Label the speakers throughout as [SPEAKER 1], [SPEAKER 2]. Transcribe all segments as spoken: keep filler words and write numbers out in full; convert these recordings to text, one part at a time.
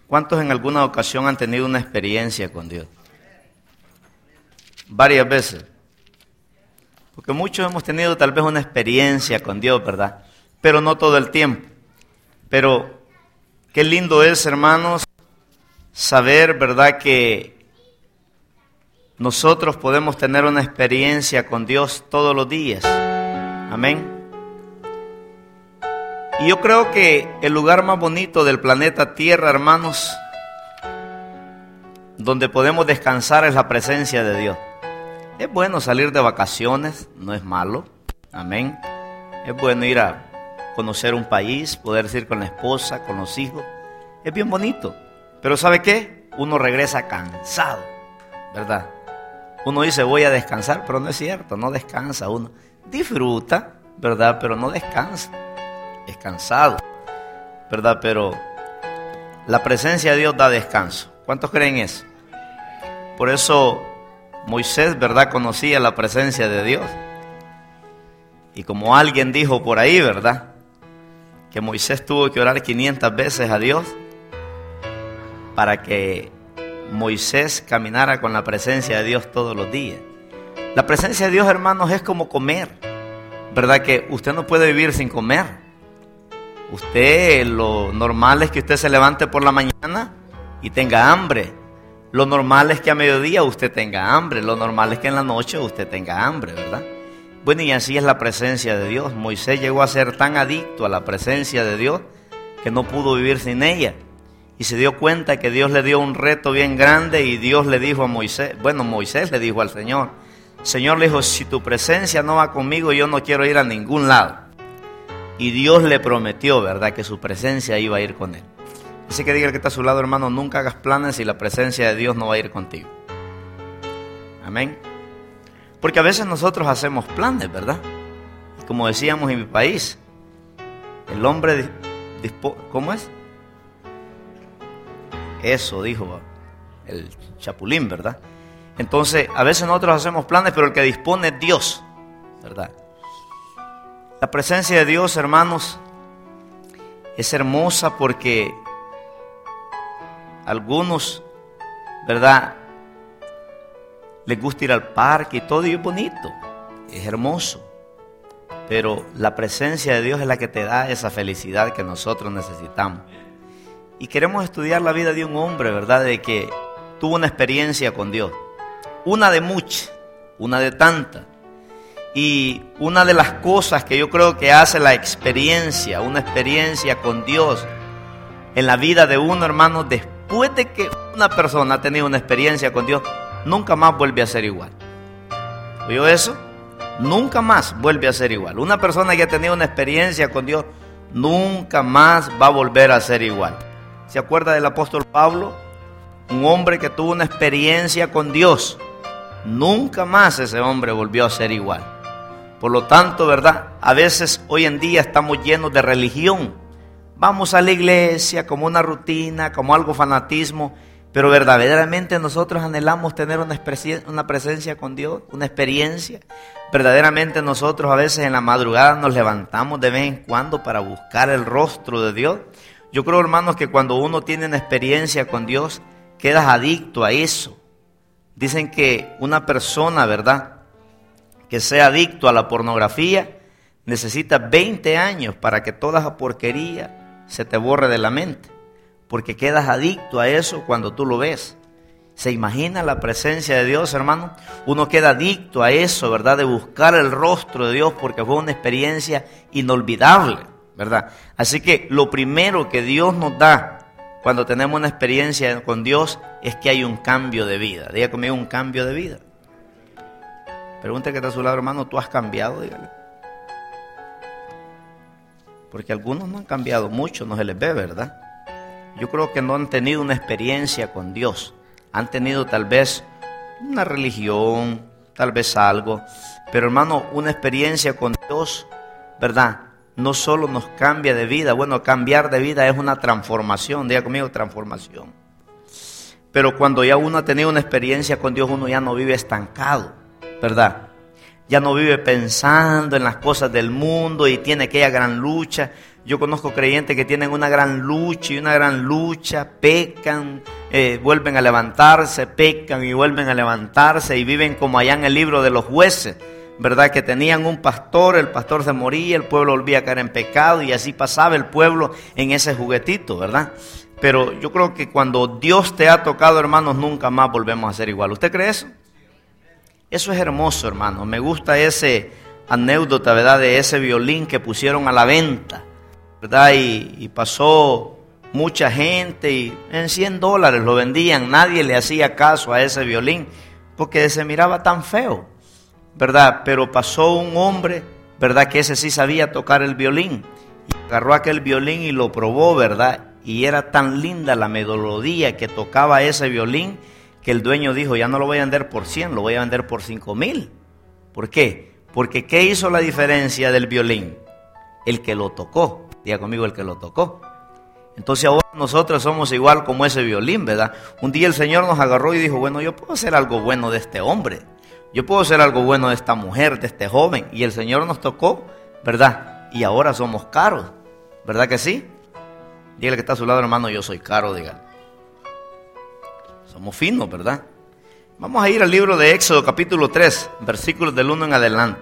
[SPEAKER 1] ¿Cuántos en alguna ocasión han tenido una experiencia con Dios? Varias veces. Porque muchos hemos tenido tal vez una experiencia con Dios, ¿verdad? Pero no todo el tiempo. Pero qué lindo es, hermanos, saber, ¿verdad?, que nosotros podemos tener una experiencia con Dios todos los días. Amén. Y yo creo que el lugar más bonito del planeta Tierra, hermanos, donde podemos descansar es la presencia de Dios. Es bueno salir de vacaciones, no es malo. Amén. Es bueno ir a conocer un país, poder ir con la esposa, con los hijos. Es bien bonito. Pero ¿sabe qué? Uno regresa cansado, ¿verdad? Uno dice voy a descansar, pero no es cierto, no descansa uno. Disfruta, ¿verdad? Pero no descansa. Es cansado, ¿verdad? Pero la presencia de Dios da descanso. ¿Cuántos creen eso? Por eso Moisés, ¿verdad?, conocía la presencia de Dios. Y como alguien dijo por ahí, ¿verdad?, que Moisés tuvo que orar quinientas veces a Dios para que Moisés caminara con la presencia de Dios todos los días. La presencia de Dios, hermanos, es como comer, ¿verdad? Que usted no puede vivir sin comer. Usted, lo normal es que usted se levante por la mañana y tenga hambre. Lo normal es que a mediodía usted tenga hambre. Lo normal es que en la noche usted tenga hambre, ¿verdad? Bueno, y así es la presencia de Dios. Moisés llegó a ser tan adicto a la presencia de Dios que no pudo vivir sin ella. Y se dio cuenta que Dios le dio un reto bien grande y Dios le dijo a Moisés, bueno, Moisés le dijo al Señor, Señor le dijo, si tu presencia no va conmigo, yo no quiero ir a ningún lado. Y Dios le prometió, ¿verdad?, que su presencia iba a ir con él. Así que diga el que está a su lado, hermano, nunca hagas planes si la presencia de Dios no va a ir contigo. Amén. Porque a veces nosotros hacemos planes, ¿verdad? Y como decíamos en mi país, el hombre, dispo- ¿cómo es? Eso dijo el Chapulín, ¿verdad? Entonces, a veces nosotros hacemos planes, pero el que dispone es Dios, ¿verdad? La presencia de Dios, hermanos, es hermosa porque algunos, ¿verdad?, les gusta ir al parque y todo, y es bonito, es hermoso. Pero la presencia de Dios es la que te da esa felicidad que nosotros necesitamos. Y queremos estudiar la vida de un hombre, ¿verdad?, de que tuvo una experiencia con Dios. Una de muchas, una de tantas. Y una de las cosas que yo creo que hace la experiencia, una experiencia con Dios en la vida de uno, hermano, después de que una persona ha tenido una experiencia con Dios, nunca más vuelve a ser igual. ¿Oyó eso? Nunca más vuelve a ser igual. Una persona que ha tenido una experiencia con Dios, nunca más va a volver a ser igual. ¿Se acuerda del apóstol Pablo? Un hombre que tuvo una experiencia con Dios. Nunca más ese hombre volvió a ser igual. Por lo tanto, ¿verdad?, a veces hoy en día estamos llenos de religión. Vamos a la iglesia como una rutina, como algo fanatismo, pero verdaderamente nosotros anhelamos tener una, una presencia con Dios, una experiencia. Verdaderamente nosotros a veces en la madrugada nos levantamos de vez en cuando para buscar el rostro de Dios. Yo creo, hermanos, que cuando uno tiene una experiencia con Dios, quedas adicto a eso. Dicen que una persona, ¿verdad?, que sea adicto a la pornografía, necesita veinte años para que toda esa porquería se te borre de la mente. Porque quedas adicto a eso cuando tú lo ves. ¿Se imagina la presencia de Dios, hermano? Uno queda adicto a eso, ¿verdad?, de buscar el rostro de Dios porque fue una experiencia inolvidable, ¿verdad? Así que lo primero que Dios nos da cuando tenemos una experiencia con Dios es que hay un cambio de vida. Diga conmigo, un cambio de vida. Pregunta que está a su lado, hermano, ¿tú has cambiado? Dígale. Porque algunos no han cambiado mucho, no se les ve, ¿verdad? Yo creo que no han tenido una experiencia con Dios. Han tenido tal vez una religión, tal vez algo. Pero, hermano, una experiencia con Dios, ¿verdad?, no solo nos cambia de vida. Bueno, cambiar de vida es una transformación. Diga conmigo, transformación. Pero cuando ya uno ha tenido una experiencia con Dios, uno ya no vive estancado, ¿verdad? Ya no vive pensando en las cosas del mundo y tiene aquella gran lucha. Yo conozco creyentes que tienen una gran lucha y una gran lucha, pecan, eh, vuelven a levantarse, pecan y vuelven a levantarse y viven como allá en el libro de los jueces, ¿verdad? Que tenían un pastor, el pastor se moría, el pueblo volvía a caer en pecado y así pasaba el pueblo en ese juguetito, ¿verdad? Pero yo creo que cuando Dios te ha tocado, hermanos, nunca más volvemos a ser igual. ¿Usted cree eso? Eso es hermoso, hermano. Me gusta ese anécdota, ¿verdad? De ese violín que pusieron a la venta, ¿verdad? Y, y pasó mucha gente y en cien dólares lo vendían. Nadie le hacía caso a ese violín porque se miraba tan feo, ¿verdad? Pero pasó un hombre, ¿verdad? Que ese sí sabía tocar el violín. Y agarró aquel violín y lo probó, ¿verdad? Y era tan linda la melodía que tocaba ese violín que el dueño dijo, ya no lo voy a vender por cien, lo voy a vender por cinco mil. ¿Por qué? Porque ¿qué hizo la diferencia del violín? El que lo tocó. Diga conmigo, el que lo tocó. Entonces ahora nosotros somos igual como ese violín, ¿verdad? Un día el Señor nos agarró y dijo, bueno, yo puedo hacer algo bueno de este hombre. Yo puedo hacer algo bueno de esta mujer, de este joven. Y el Señor nos tocó, ¿verdad? Y ahora somos caros. ¿Verdad que sí? Dígale que está a su lado, hermano, yo soy caro, dígale. Somos finos, ¿verdad? Vamos a ir al libro de Éxodo capítulo tres, versículos del uno en adelante.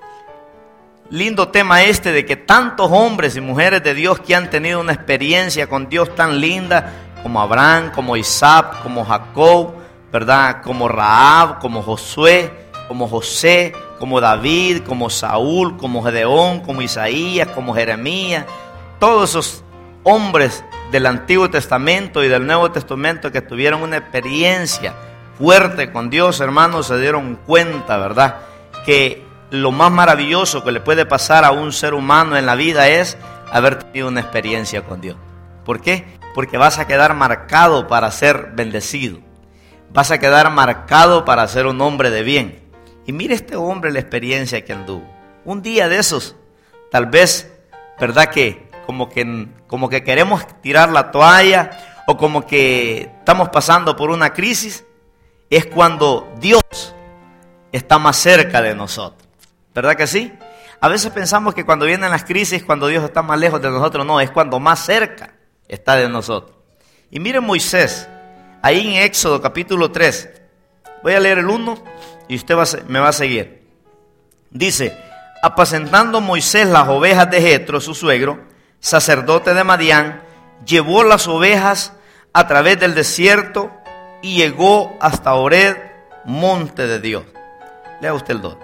[SPEAKER 1] Lindo tema este de que tantos hombres y mujeres de Dios que han tenido una experiencia con Dios tan linda, como Abraham, como Isaac, como Jacob, ¿verdad? Como Rahab, como Josué, como José, como David, como Saúl, como Gedeón, como Isaías, como Jeremías. Todos esos hombres del Antiguo Testamento y del Nuevo Testamento que tuvieron una experiencia fuerte con Dios, hermanos, se dieron cuenta, ¿verdad? Que lo más maravilloso que le puede pasar a un ser humano en la vida es haber tenido una experiencia con Dios. ¿Por qué? Porque vas a quedar marcado para ser bendecido. Vas a quedar marcado para ser un hombre de bien. Y mire este hombre la experiencia que anduvo. Un día de esos, tal vez, ¿verdad? Que como que, como que queremos tirar la toalla o como que estamos pasando por una crisis, es cuando Dios está más cerca de nosotros. ¿Verdad que sí? A veces pensamos que cuando vienen las crisis, cuando Dios está más lejos de nosotros. No, es cuando más cerca está de nosotros. Y miren Moisés, ahí en Éxodo capítulo tres. Voy a leer el uno y usted va a, me va a seguir. Dice, apacentando Moisés las ovejas de Jetro, su suegro, sacerdote de Madián, llevó las ovejas a través del desierto y llegó hasta Horeb, monte de Dios. Lea usted el dos.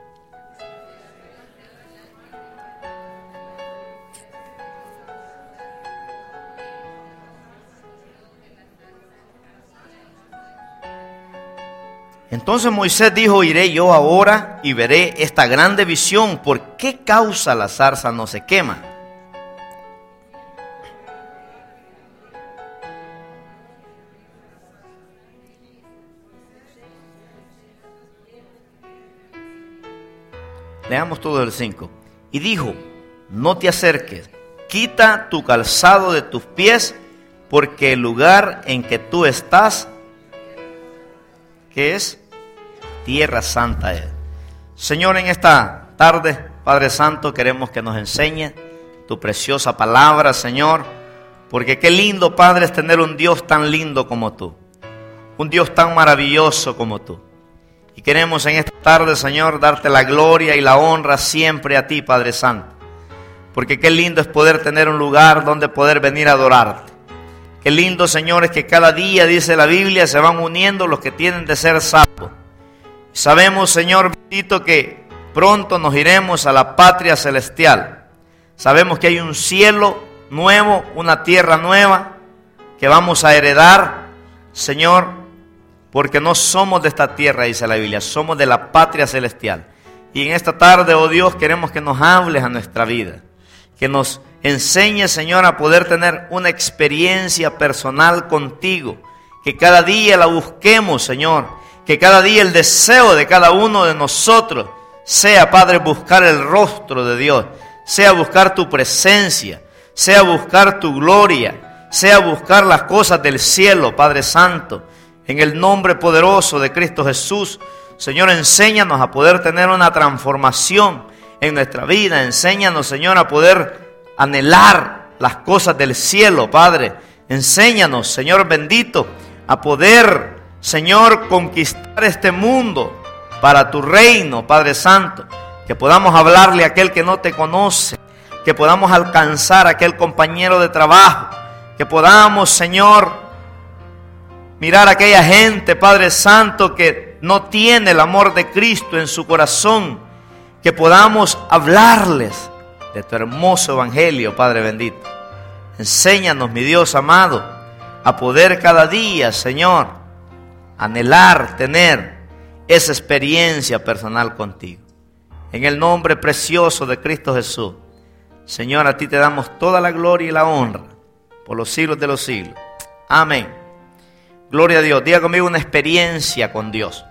[SPEAKER 1] Entonces Moisés dijo, iré yo ahora y veré esta grande visión. ¿Por qué causa la zarza no se quema? Leamos todo el cinco. Y dijo, no te acerques, quita tu calzado de tus pies, porque el lugar en que tú estás, ¿qué es? Tierra santa es. Señor, en esta tarde, Padre Santo, queremos que nos enseñe tu preciosa palabra, Señor, porque qué lindo, Padre, es tener un Dios tan lindo como tú, un Dios tan maravilloso como tú. Y queremos en esta tarde, Señor, darte la gloria y la honra siempre a ti, Padre Santo, porque qué lindo es poder tener un lugar donde poder venir a adorarte. Qué lindo, Señor, es que cada día, dice la Biblia, se van uniendo los que tienen de ser salvos. Sabemos, Señor bendito, que pronto nos iremos a la patria celestial. Sabemos que hay un cielo nuevo, una tierra nueva que vamos a heredar, Señor, porque no somos de esta tierra, dice la Biblia, somos de la patria celestial. Y en esta tarde, oh Dios, queremos que nos hables a nuestra vida, que nos enseñe, Señor, a poder tener una experiencia personal contigo, que cada día la busquemos, Señor, que cada día el deseo de cada uno de nosotros sea, Padre, buscar el rostro de Dios, sea buscar tu presencia, sea buscar tu gloria, sea buscar las cosas del cielo, Padre Santo. En el nombre poderoso de Cristo Jesús, Señor, enséñanos a poder tener una transformación en nuestra vida. Enséñanos, Señor, a poder anhelar las cosas del cielo, Padre. Enséñanos, Señor bendito, a poder, Señor, conquistar este mundo para tu reino, Padre Santo. Que podamos hablarle a aquel que no te conoce, que podamos alcanzar a aquel compañero de trabajo, que podamos, Señor, mirar a aquella gente, Padre Santo, que no tiene el amor de Cristo en su corazón, que podamos hablarles de tu hermoso evangelio, Padre bendito. Enséñanos, mi Dios amado, a poder cada día, Señor, anhelar tener esa experiencia personal contigo. En el nombre precioso de Cristo Jesús, Señor, a ti te damos toda la gloria y la honra por los siglos de los siglos. Amén. Gloria a Dios. Diga conmigo, una experiencia con Dios.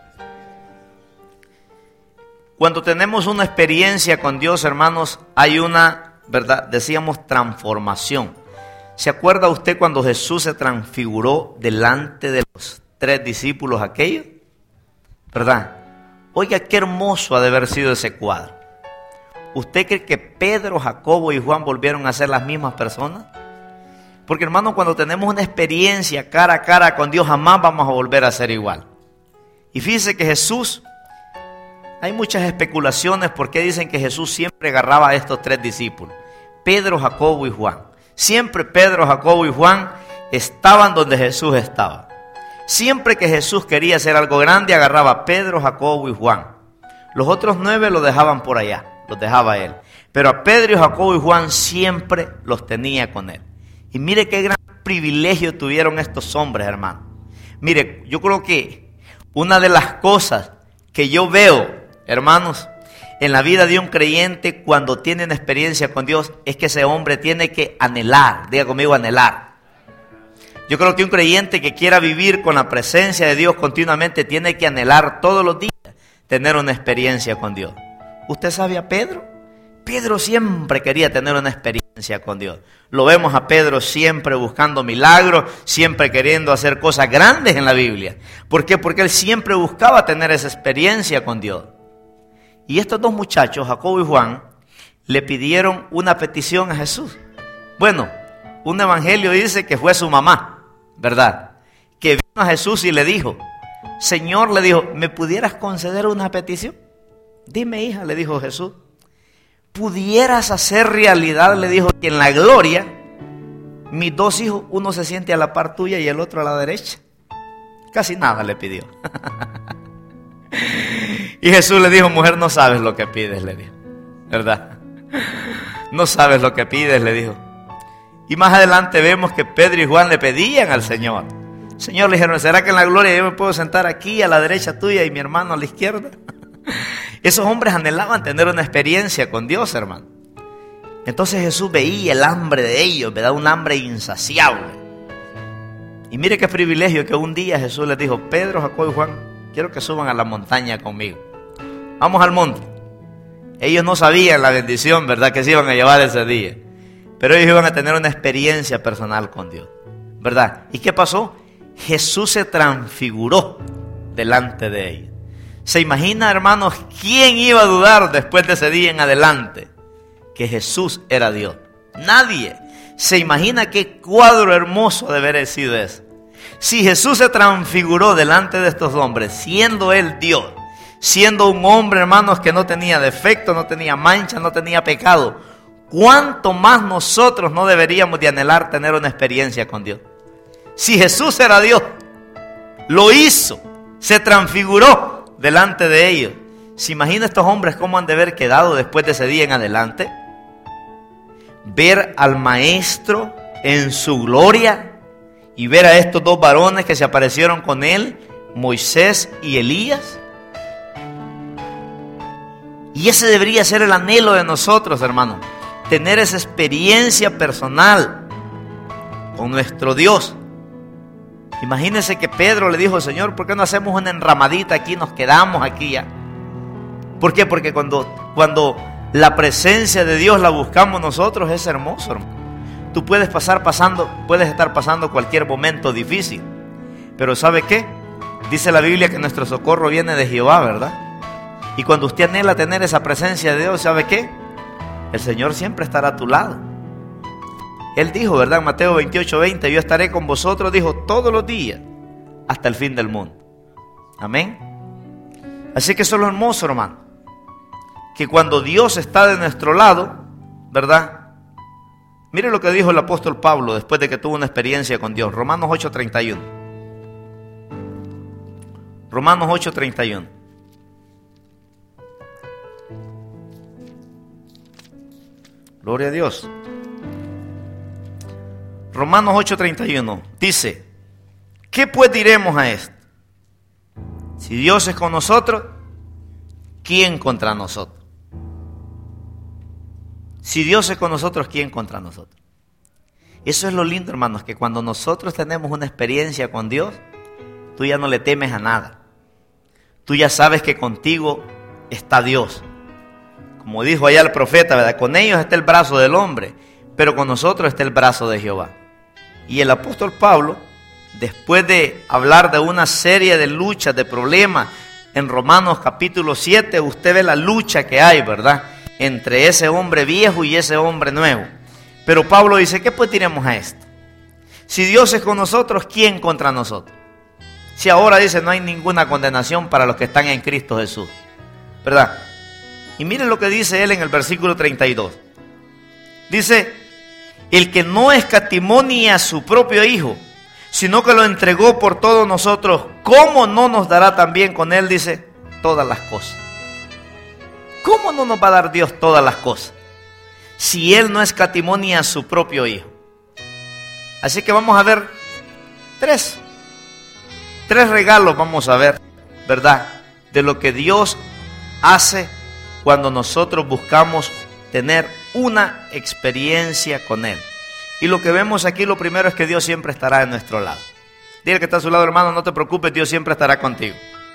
[SPEAKER 1] Cuando tenemos una experiencia con Dios, hermanos, hay una, ¿verdad? Decíamos transformación. ¿Se acuerda usted cuando Jesús se transfiguró delante de los tres discípulos aquellos? ¿Verdad? Oiga, qué hermoso ha de haber sido ese cuadro. ¿Usted cree que Pedro, Jacobo y Juan volvieron a ser las mismas personas? Porque, hermano, cuando tenemos una experiencia cara a cara con Dios, jamás vamos a volver a ser igual. Y fíjese que Jesús, hay muchas especulaciones por qué dicen que Jesús siempre agarraba a estos tres discípulos, Pedro, Jacobo y Juan. Siempre Pedro, Jacobo y Juan estaban donde Jesús estaba. Siempre que Jesús quería hacer algo grande, agarraba a Pedro, Jacobo y Juan. Los otros nueve los dejaban por allá, los dejaba él. Pero a Pedro, Jacobo y Juan siempre los tenía con él. Y mire qué gran privilegio tuvieron estos hombres, hermano. Mire, yo creo que una de las cosas que yo veo, hermanos, en la vida de un creyente cuando tiene una experiencia con Dios, es que ese hombre tiene que anhelar. Diga conmigo, anhelar. Yo creo que un creyente que quiera vivir con la presencia de Dios continuamente tiene que anhelar todos los días tener una experiencia con Dios. ¿Usted sabe a Pedro? Pedro siempre quería tener una experiencia con Dios. Lo vemos a Pedro siempre buscando milagros, siempre queriendo hacer cosas grandes en la Biblia. ¿Por qué? Porque él siempre buscaba tener esa experiencia con Dios. Y estos dos muchachos, Jacobo y Juan, le pidieron una petición a Jesús. Bueno, un evangelio dice que fue su mamá, ¿verdad? Que vino a Jesús y le dijo, Señor, le dijo, ¿me pudieras conceder una petición? Dime, hija, le dijo Jesús. ¿Pudieras hacer realidad, le dijo, que en la gloria, mis dos hijos, uno se siente a la par tuya y el otro a la derecha? Casi nada le pidió. Y Jesús le dijo, mujer, no sabes lo que pides, le dijo, ¿verdad? No sabes lo que pides, le dijo. Y más adelante vemos que Pedro y Juan le pedían al Señor. Señor, le dijeron, ¿será que en la gloria yo me puedo sentar aquí a la derecha tuya y mi hermano a la izquierda? Esos hombres anhelaban tener una experiencia con Dios, hermano. Entonces Jesús veía el hambre de ellos, ¿verdad? Un hambre insaciable. Y mire qué privilegio que un día Jesús les dijo, Pedro, Jacobo y Juan, quiero que suban a la montaña conmigo. Vamos al monte. Ellos no sabían la bendición, ¿verdad?, que se iban a llevar ese día. Pero ellos iban a tener una experiencia personal con Dios, ¿verdad? ¿Y qué pasó? Jesús se transfiguró delante de ellos. ¿Se imagina, hermanos, quién iba a dudar después de ese día en adelante que Jesús era Dios? Nadie. ¿Se imagina qué cuadro hermoso de haber sido ese? Si Jesús se transfiguró delante de estos hombres, siendo Él Dios, siendo un hombre, hermanos, que no tenía defecto, no tenía mancha, no tenía pecado, ¿cuánto más nosotros no deberíamos de anhelar tener una experiencia con Dios? Si Jesús era Dios, lo hizo, se transfiguró delante de ellos. ¿Se imagina estos hombres cómo han de haber quedado después de ese día en adelante? Ver al Maestro en su gloria y ver a estos dos varones que se aparecieron con él, Moisés y Elías. Y ese debería ser el anhelo de nosotros, hermanos, tener esa experiencia personal con nuestro Dios. Imagínense que Pedro le dijo, Señor, ¿por qué no hacemos una enramadita aquí? Nos quedamos aquí ya. ¿Por qué? Porque cuando, cuando la presencia de Dios la buscamos nosotros, es hermoso, hermano. Tú puedes pasar pasando, puedes estar pasando cualquier momento difícil. Pero ¿sabe qué? Dice la Biblia que nuestro socorro viene de Jehová, ¿verdad? Y cuando usted anhela tener esa presencia de Dios, ¿sabe qué? El Señor siempre estará a tu lado. Él dijo, ¿verdad? En Mateo veintiocho, veinte, yo estaré con vosotros, dijo, todos los días, hasta el fin del mundo. Amén. Así que eso es lo hermoso, hermano, que cuando Dios está de nuestro lado, ¿verdad? Mire lo que dijo el apóstol Pablo después de que tuvo una experiencia con Dios. Romanos ocho, treinta y uno. Romanos ocho, treinta y uno. Gloria a Dios. Romanos ocho, treinta y uno dice, ¿qué pues diremos a esto? Si Dios es con nosotros, ¿quién contra nosotros? Si Dios es con nosotros, ¿quién contra nosotros? Eso es lo lindo, hermanos, que cuando nosotros tenemos una experiencia con Dios, tú ya no le temes a nada. Tú ya sabes que contigo está Dios. Como dijo allá el profeta, ¿verdad? Con ellos está el brazo del hombre, pero con nosotros está el brazo de Jehová. Y el apóstol Pablo, después de hablar de una serie de luchas, de problemas, en Romanos capítulo siete, usted ve la lucha que hay, ¿verdad? Entre ese hombre viejo y ese hombre nuevo. Pero Pablo dice, ¿qué pues diremos a esto? Si Dios es con nosotros, ¿quién contra nosotros? Si ahora dice, no hay ninguna condenación para los que están en Cristo Jesús, ¿verdad? Y miren lo que dice él en el versículo treinta y dos. Dice, el que no escatimó ni a su propio Hijo, sino que lo entregó por todos nosotros, ¿cómo no nos dará también con él, dice, todas las cosas? ¿Cómo no nos va a dar Dios todas las cosas? Si él no escatimó ni a su propio Hijo. Así que vamos a ver tres. Tres regalos vamos a ver, ¿verdad? De lo que Dios hace cuando nosotros buscamos tener una experiencia con Él. Y lo que vemos aquí, lo primero es que Dios siempre estará de nuestro lado. Dile que está a su lado, hermano, no te preocupes, Dios siempre estará contigo.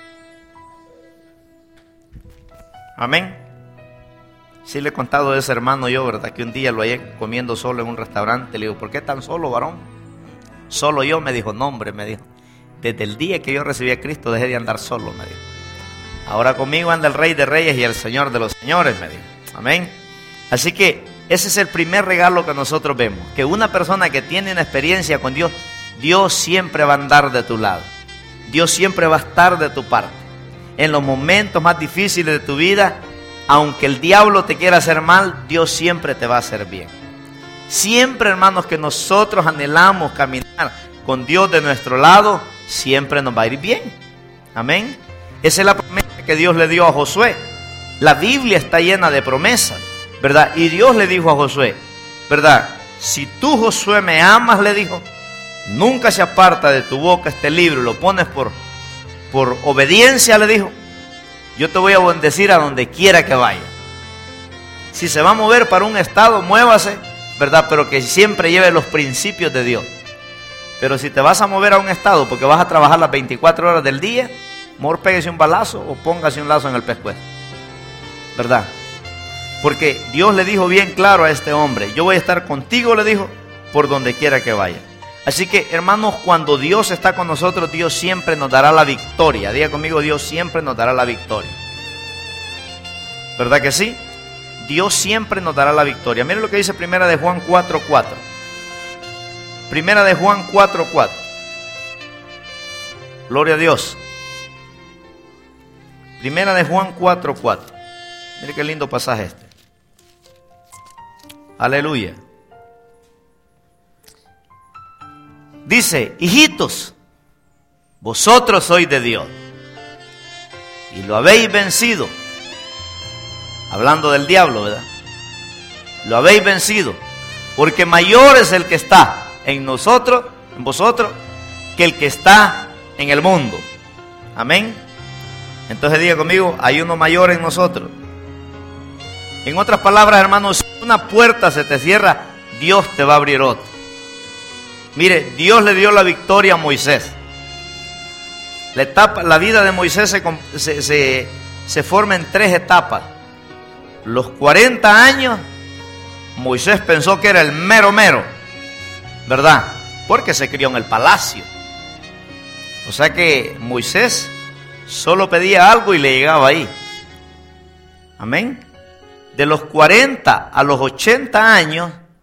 [SPEAKER 1] Amén. Sí le he contado de ese hermano yo, ¿verdad? Que un día lo hallé comiendo solo en un restaurante. Le digo, ¿por qué tan solo, varón? Solo yo, me dijo. No, hombre, me dijo. Desde el día que yo recibí a Cristo dejé de andar solo, me dijo. Ahora conmigo anda el Rey de Reyes y el Señor de los Señores, me dijo. Amén. Así que ese es el primer regalo que nosotros vemos. Que una persona que tiene una experiencia con Dios, Dios siempre va a andar de tu lado. Dios siempre va a estar de tu parte. En los momentos más difíciles de tu vida, aunque el diablo te quiera hacer mal, Dios siempre te va a hacer bien. Siempre, hermanos, que nosotros anhelamos caminar con Dios de nuestro lado, siempre nos va a ir bien. Amén. Esa es la promesa que Dios le dio a Josué. La Biblia está llena de promesas, ¿verdad? Y Dios le dijo a Josué, ¿verdad? Si tú, Josué, me amas, le dijo, nunca se aparta de tu boca este libro y lo pones por, por obediencia, le dijo, yo te voy a bendecir a donde quiera que vaya. Si se va a mover para un estado, muévase, ¿verdad? Pero que siempre lleve los principios de Dios. Pero si te vas a mover a un estado porque vas a trabajar las veinticuatro horas del día, mejor péguese un balazo o póngase un lazo en el pescuezo, ¿verdad? Porque Dios le dijo bien claro a este hombre, yo voy a estar contigo, le dijo, por donde quiera que vaya. Así que, hermanos, cuando Dios está con nosotros, Dios siempre nos dará la victoria. Diga conmigo, Dios siempre nos dará la victoria. ¿Verdad que sí? Dios siempre nos dará la victoria. Miren lo que dice Primera de Juan cuatro, cuatro. Primera de Juan cuatro, cuatro. Gloria a Dios. Primera de Juan cuatro, cuatro. Mire qué lindo pasaje este. Aleluya. Dice, hijitos, vosotros sois de Dios y lo habéis vencido. Hablando del diablo, ¿verdad? Lo habéis vencido, porque mayor es el que está en nosotros, en vosotros, que el que está en el mundo. Amén. Entonces diga conmigo, hay uno mayor en nosotros. En otras palabras, hermanos, si una puerta se te cierra, Dios te va a abrir otra. Mire, Dios le dio la victoria a Moisés. La etapa, la vida de Moisés se, se, se, se forma en tres etapas. Los cuarenta años, Moisés pensó que era el mero mero, ¿verdad? Porque se crió en el palacio. O sea que Moisés solo pedía algo y le llegaba ahí. Amén. De los cuarenta a los ochenta años,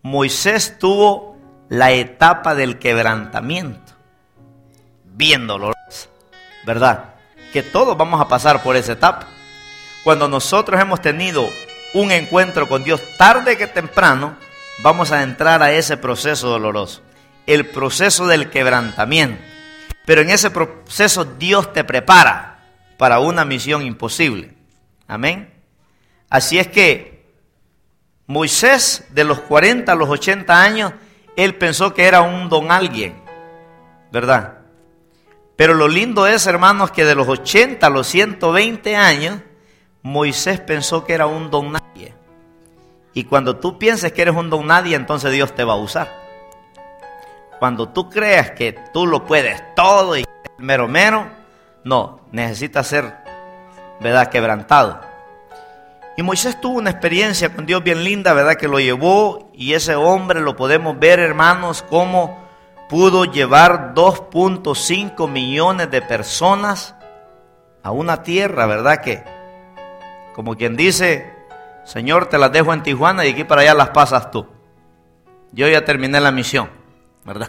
[SPEAKER 1] Moisés tuvo la etapa del quebrantamiento, bien dolorosa, ¿verdad? Que todos vamos a pasar por esa etapa. Cuando nosotros hemos tenido un encuentro con Dios, tarde que temprano, vamos a entrar a ese proceso doloroso, el proceso del quebrantamiento. Pero en ese proceso Dios te prepara para una misión imposible. Amén. Así es que Moisés, de los cuarenta a los ochenta años, él pensó que era un don alguien, ¿verdad? Pero lo lindo es, hermanos, que de los ochenta a los ciento veinte años, Moisés pensó que era un don nadie. Y cuando tú pienses que eres un don nadie, entonces Dios te va a usar. Cuando tú creas que tú lo puedes todo y mero mero, no, necesitas ser, ¿verdad?, quebrantado. Y Moisés tuvo una experiencia con Dios bien linda, ¿verdad?, que lo llevó, y ese hombre lo podemos ver, hermanos, cómo pudo llevar dos punto cinco millones de personas a una tierra, ¿verdad?, que, como quien dice, Señor, te las dejo en Tijuana y aquí para allá las pasas tú. Yo ya terminé la misión, ¿verdad?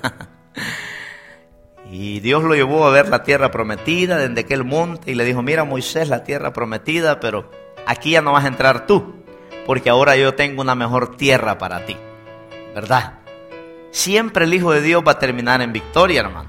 [SPEAKER 1] Y Dios lo llevó a ver la tierra prometida desde aquel monte y le dijo, mira, Moisés, la tierra prometida, pero aquí ya no vas a entrar tú, porque ahora yo tengo una mejor tierra para ti, ¿verdad? Siempre el Hijo de Dios va a terminar en victoria, hermano.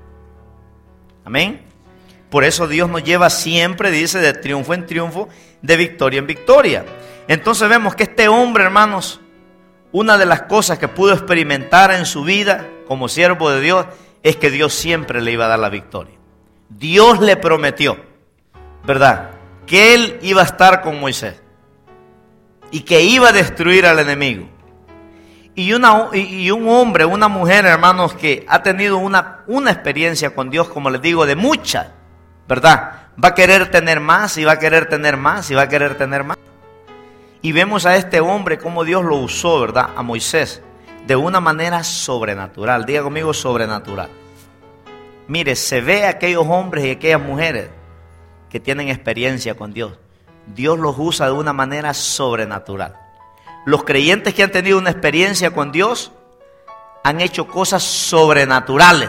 [SPEAKER 1] Amén. Por eso Dios nos lleva siempre, dice, de triunfo en triunfo, de victoria en victoria. Entonces vemos que este hombre, hermanos, una de las cosas que pudo experimentar en su vida como siervo de Dios es que Dios siempre le iba a dar la victoria. Dios le prometió, ¿verdad?, que él iba a estar con Moisés y que iba a destruir al enemigo. Y, una, y un hombre, una mujer, hermanos, que ha tenido una, una experiencia con Dios, como les digo, de mucha, ¿verdad? Va a querer tener más y va a querer tener más y va a querer tener más. Y vemos a este hombre cómo Dios lo usó, ¿verdad?, a Moisés, de una manera sobrenatural. Diga conmigo, sobrenatural. Mire, se ve a aquellos hombres y aquellas mujeres que tienen experiencia con Dios. Dios los usa de una manera sobrenatural. Los creyentes que han tenido una experiencia con Dios han hecho cosas sobrenaturales.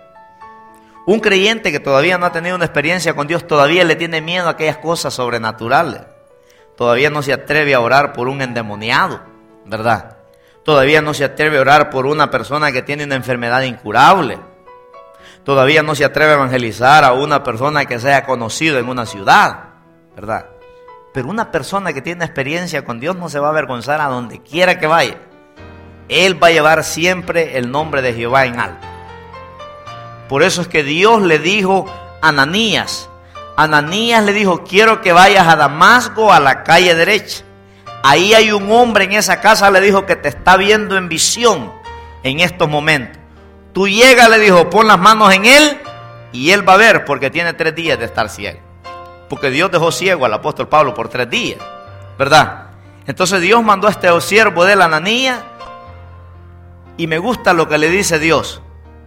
[SPEAKER 1] Un creyente que todavía no ha tenido una experiencia con Dios todavía le tiene miedo a aquellas cosas sobrenaturales. Todavía no se atreve a orar por un endemoniado, ¿verdad? Todavía no se atreve a orar por una persona que tiene una enfermedad incurable. Todavía no se atreve a evangelizar a una persona que sea conocido en una ciudad, ¿verdad? Pero una persona que tiene experiencia con Dios no se va a avergonzar a donde quiera que vaya. Él va a llevar siempre el nombre de Jehová en alto. Por eso es que Dios le dijo a Ananías, Ananías le dijo, quiero que vayas a Damasco, a la calle derecha. Ahí hay un hombre en esa casa, le dijo, que te está viendo en visión en estos momentos. Tú llegas, le dijo, pon las manos en él y él va a ver, porque tiene tres días de estar ciego. Porque Dios dejó ciego al apóstol Pablo por tres días, ¿verdad? Entonces Dios mandó a este siervo de la Ananías, y me gusta lo que le dice Dios.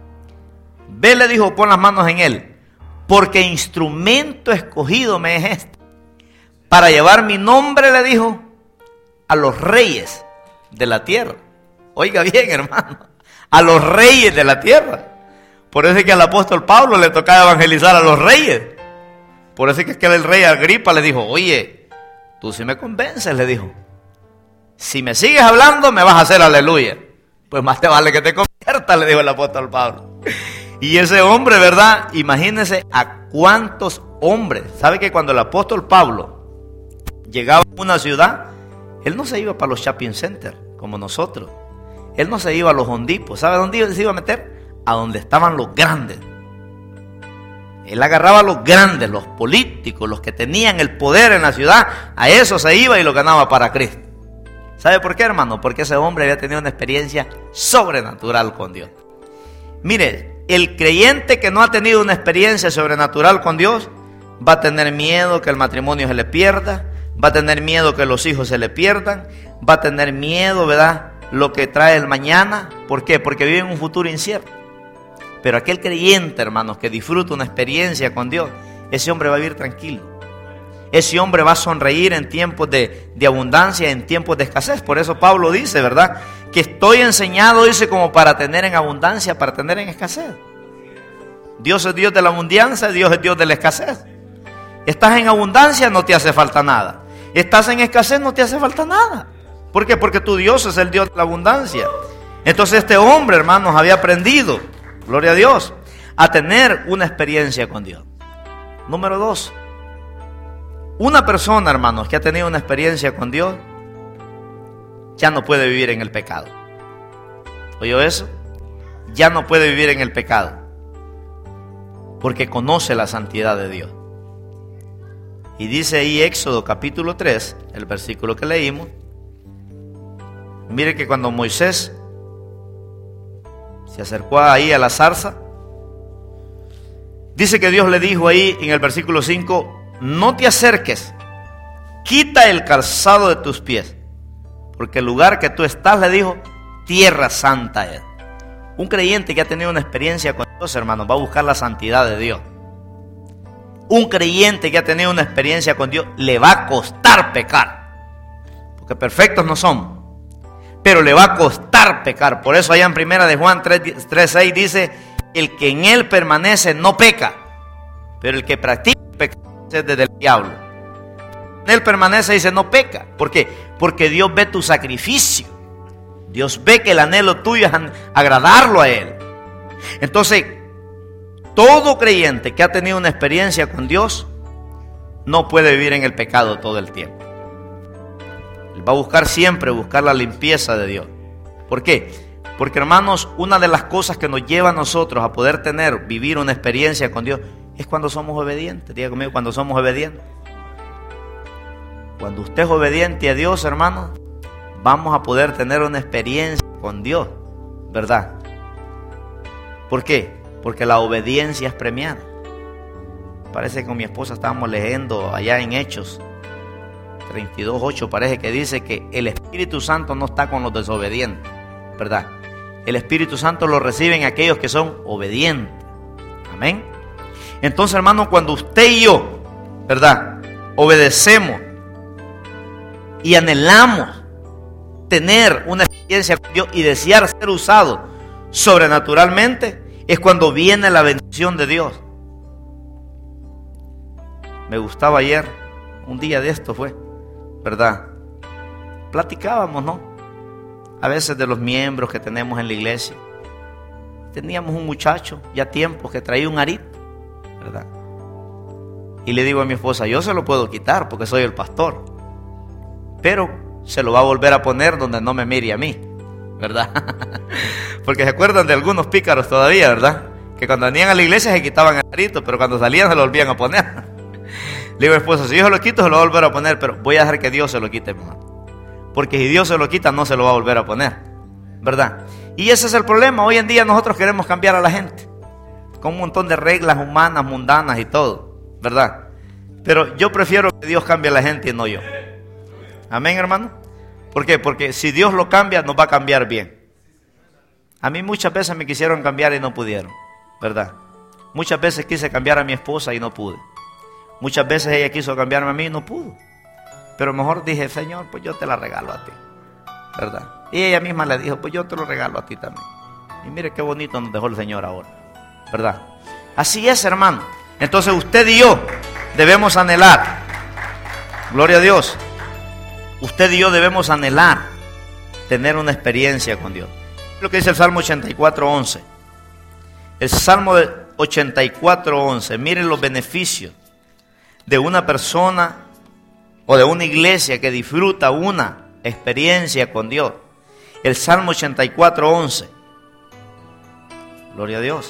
[SPEAKER 1] Ve, le dijo, pon las manos en él, porque instrumento escogido me es este, para llevar mi nombre, le dijo, a los reyes de la tierra. Oiga bien, hermano, a los reyes de la tierra. Por eso es que al apóstol Pablo le tocaba evangelizar a los reyes. Por eso es que el rey Agripa le dijo, oye, tú sí me convences, le dijo. Si me sigues hablando, me vas a hacer aleluya. Pues más te vale que te conviertas, le dijo el apóstol Pablo. Y ese hombre, ¿verdad? Imagínense a cuántos hombres. ¿Sabe que cuando el apóstol Pablo llegaba a una ciudad, él no se iba para los shopping centers como nosotros? Él no se iba a los hondipos. ¿Sabe dónde se iba a meter? A donde estaban los grandes. Él agarraba a los grandes, los políticos, los que tenían el poder en la ciudad. A eso se iba y lo ganaba para Cristo. ¿Sabe por qué, hermano? Porque ese hombre había tenido una experiencia sobrenatural con Dios. Mire, el creyente que no ha tenido una experiencia sobrenatural con Dios va a tener miedo que el matrimonio se le pierda, va a tener miedo que los hijos se le pierdan, va a tener miedo, ¿verdad?, lo que trae el mañana. ¿Por qué? Porque vive en un futuro incierto. Pero aquel creyente, hermanos, que disfruta una experiencia con Dios, ese hombre va a vivir tranquilo. Ese hombre va a sonreír en tiempos de, de abundancia, en tiempos de escasez. Por eso Pablo dice, ¿verdad?, que estoy enseñado, dice, como para tener en abundancia, para tener en escasez. Dios es Dios de la abundancia, Dios es Dios de la escasez. Estás en abundancia, no te hace falta nada. Estás en escasez, no te hace falta nada. ¿Por qué? Porque tu Dios es el Dios de la abundancia. Entonces este hombre, hermanos, había aprendido, gloria a Dios, a tener una experiencia con Dios. Número dos, una persona, hermanos, que ha tenido una experiencia con Dios, ya no puede vivir en el pecado. ¿Oyó eso? Ya no puede vivir en el pecado, porque conoce la santidad de Dios. Y dice ahí Éxodo capítulo tres, el versículo que leímos. Mire que cuando Moisés se acercó ahí a la zarza, dice que Dios le dijo ahí en el versículo cinco: no te acerques, quita el calzado de tus pies, porque el lugar que tú estás, le dijo, tierra santa es. Un creyente que ha tenido una experiencia con Dios, hermanos, va a buscar la santidad de Dios. Un creyente que ha tenido una experiencia con Dios, le va a costar pecar, porque perfectos no somos, pero le va a costar pecar. Por eso allá en primera de Juan tres seis dice: el que en él permanece no peca, pero el que practica el pecado es desde el diablo. En él permanece, dice, no peca. ¿Por qué? Porque Dios ve tu sacrificio. Dios ve que el anhelo tuyo es agradarlo a Él. Entonces, todo creyente que ha tenido una experiencia con Dios no puede vivir en el pecado todo el tiempo. Él va a buscar siempre, buscar la limpieza de Dios. ¿Por qué? Porque, hermanos, una de las cosas que nos lleva a nosotros a poder tener, vivir una experiencia con Dios, es cuando somos obedientes. Diga conmigo, cuando somos obedientes. Cuando usted es obediente a Dios, hermanos, vamos a poder tener una experiencia con Dios, ¿verdad? ¿Por qué? Porque la obediencia es premiada. Parece que con mi esposa estábamos leyendo allá en Hechos treinta y dos ocho, parece que dice que el Espíritu Santo no está con los desobedientes, ¿verdad? El Espíritu Santo lo reciben aquellos que son obedientes. Amén. Entonces, hermanos, cuando usted y yo, ¿verdad?, obedecemos y anhelamos tener una experiencia con Dios y desear ser usado sobrenaturalmente, es cuando viene la bendición de Dios. Me gustaba ayer, un día de esto fue, ¿verdad? Platicábamos, ¿no? A veces de los miembros que tenemos en la iglesia. Teníamos un muchacho, ya tiempo, que traía un arito, ¿verdad? Y le digo a mi esposa, yo se lo puedo quitar porque soy el pastor, pero se lo va a volver a poner donde no me mire a mí, ¿verdad? Porque se acuerdan de algunos pícaros todavía, ¿verdad? Que cuando venían a la iglesia se quitaban el arito, pero cuando salían se lo volvían a poner. Le digo a mi esposa, si yo se lo quito se lo voy a volver a poner, pero voy a dejar que Dios se lo quite, hermano. Porque si Dios se lo quita no se lo va a volver a poner, ¿verdad? Y ese es el problema. Hoy en día nosotros queremos cambiar a la gente con un montón de reglas humanas, mundanas y todo, ¿verdad? Pero yo prefiero que Dios cambie a la gente y no yo. Amén, hermano. ¿Por qué? Porque si Dios lo cambia, nos va a cambiar bien. A mí muchas veces me quisieron cambiar y no pudieron, ¿verdad? Muchas veces quise cambiar a mi esposa y no pude. Muchas veces ella quiso cambiarme a mí y no pudo. Pero mejor dije, Señor, pues yo te la regalo a ti, ¿verdad? Y ella misma le dijo, pues yo te lo regalo a ti también. Y mire qué bonito nos dejó el Señor ahora, ¿verdad? Así es, hermano. Entonces usted y yo debemos anhelar, gloria a Dios, usted y yo debemos anhelar tener una experiencia con Dios. Lo que dice el Salmo ochenta y cuatro once. El Salmo ochenta y cuatro once. Miren los beneficios de una persona o de una iglesia que disfruta una experiencia con Dios. El Salmo ochenta y cuatro once. Gloria a Dios.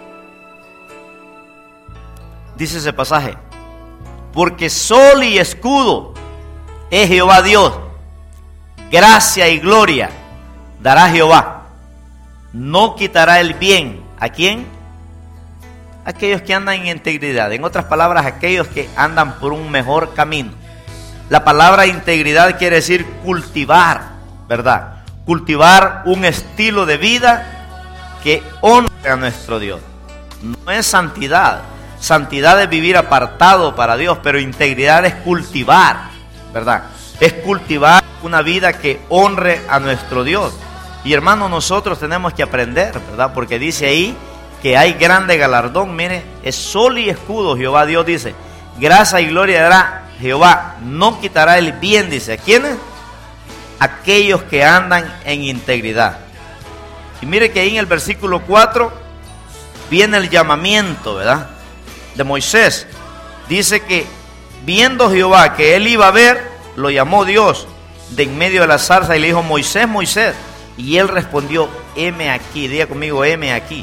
[SPEAKER 1] Dice ese pasaje: porque sol y escudo es Jehová Dios, gracia y gloria dará Jehová. No quitará el bien. ¿A quién? Aquellos que andan en integridad. En otras palabras, aquellos que andan por un mejor camino. La palabra integridad quiere decir cultivar, ¿verdad? Cultivar un estilo de vida que honre a nuestro Dios. No es santidad. Santidad es vivir apartado para Dios, pero integridad es cultivar, ¿verdad? Es cultivar una vida que honre a nuestro Dios. Y hermanos, nosotros tenemos que aprender, ¿verdad? Porque dice ahí que hay grande galardón. Mire, es sol y escudo. Jehová Dios dice, gracia y gloria dará Jehová, no quitará el bien, dice. ¿A quiénes? Aquellos que andan en integridad. Y mire que ahí en el versículo cuatro viene el llamamiento, ¿verdad? De Moisés. Dice que viendo Jehová que él iba a ver, lo llamó Dios de en medio de la zarza y le dijo, Moisés, Moisés. Y él respondió, heme aquí. Diga conmigo, heme aquí.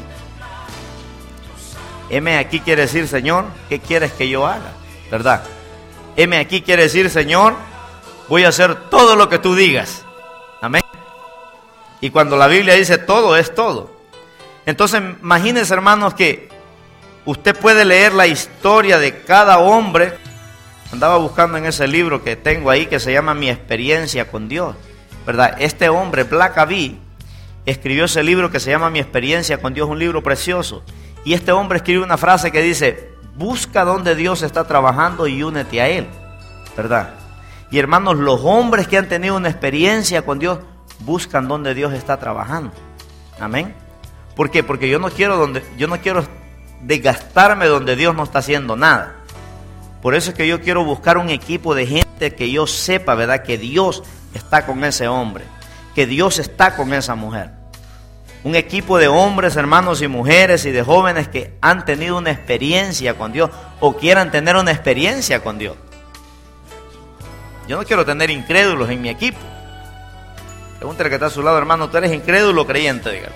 [SPEAKER 1] Heme aquí quiere decir, Señor, ¿qué quieres que yo haga? ¿Verdad? Heme aquí quiere decir, Señor, voy a hacer todo lo que tú digas. Amén. Y cuando la Biblia dice todo, es todo. Entonces, imagínense, hermanos, que usted puede leer la historia de cada hombre. Andaba buscando en ese libro que tengo ahí, que se llama Mi experiencia con Dios, ¿verdad? Este hombre, Blackaby, escribió ese libro que se llama Mi experiencia con Dios, un libro precioso. Y este hombre escribe una frase que dice, busca donde Dios está trabajando y únete a Él, ¿verdad? Y hermanos, los hombres que han tenido una experiencia con Dios, buscan donde Dios está trabajando. Amén. ¿Por qué? Porque yo no quiero donde, yo no quiero desgastarme donde Dios no está haciendo nada. Por eso es que yo quiero buscar un equipo de gente que yo sepa, ¿verdad?, que Dios está con ese hombre, que Dios está con esa mujer. Un equipo de hombres, hermanos y mujeres y de jóvenes que han tenido una experiencia con Dios o quieran tener una experiencia con Dios. Yo no quiero tener incrédulos en mi equipo. Pregúntale que está a su lado, hermano, ¿tú eres incrédulo o creyente? Dígale.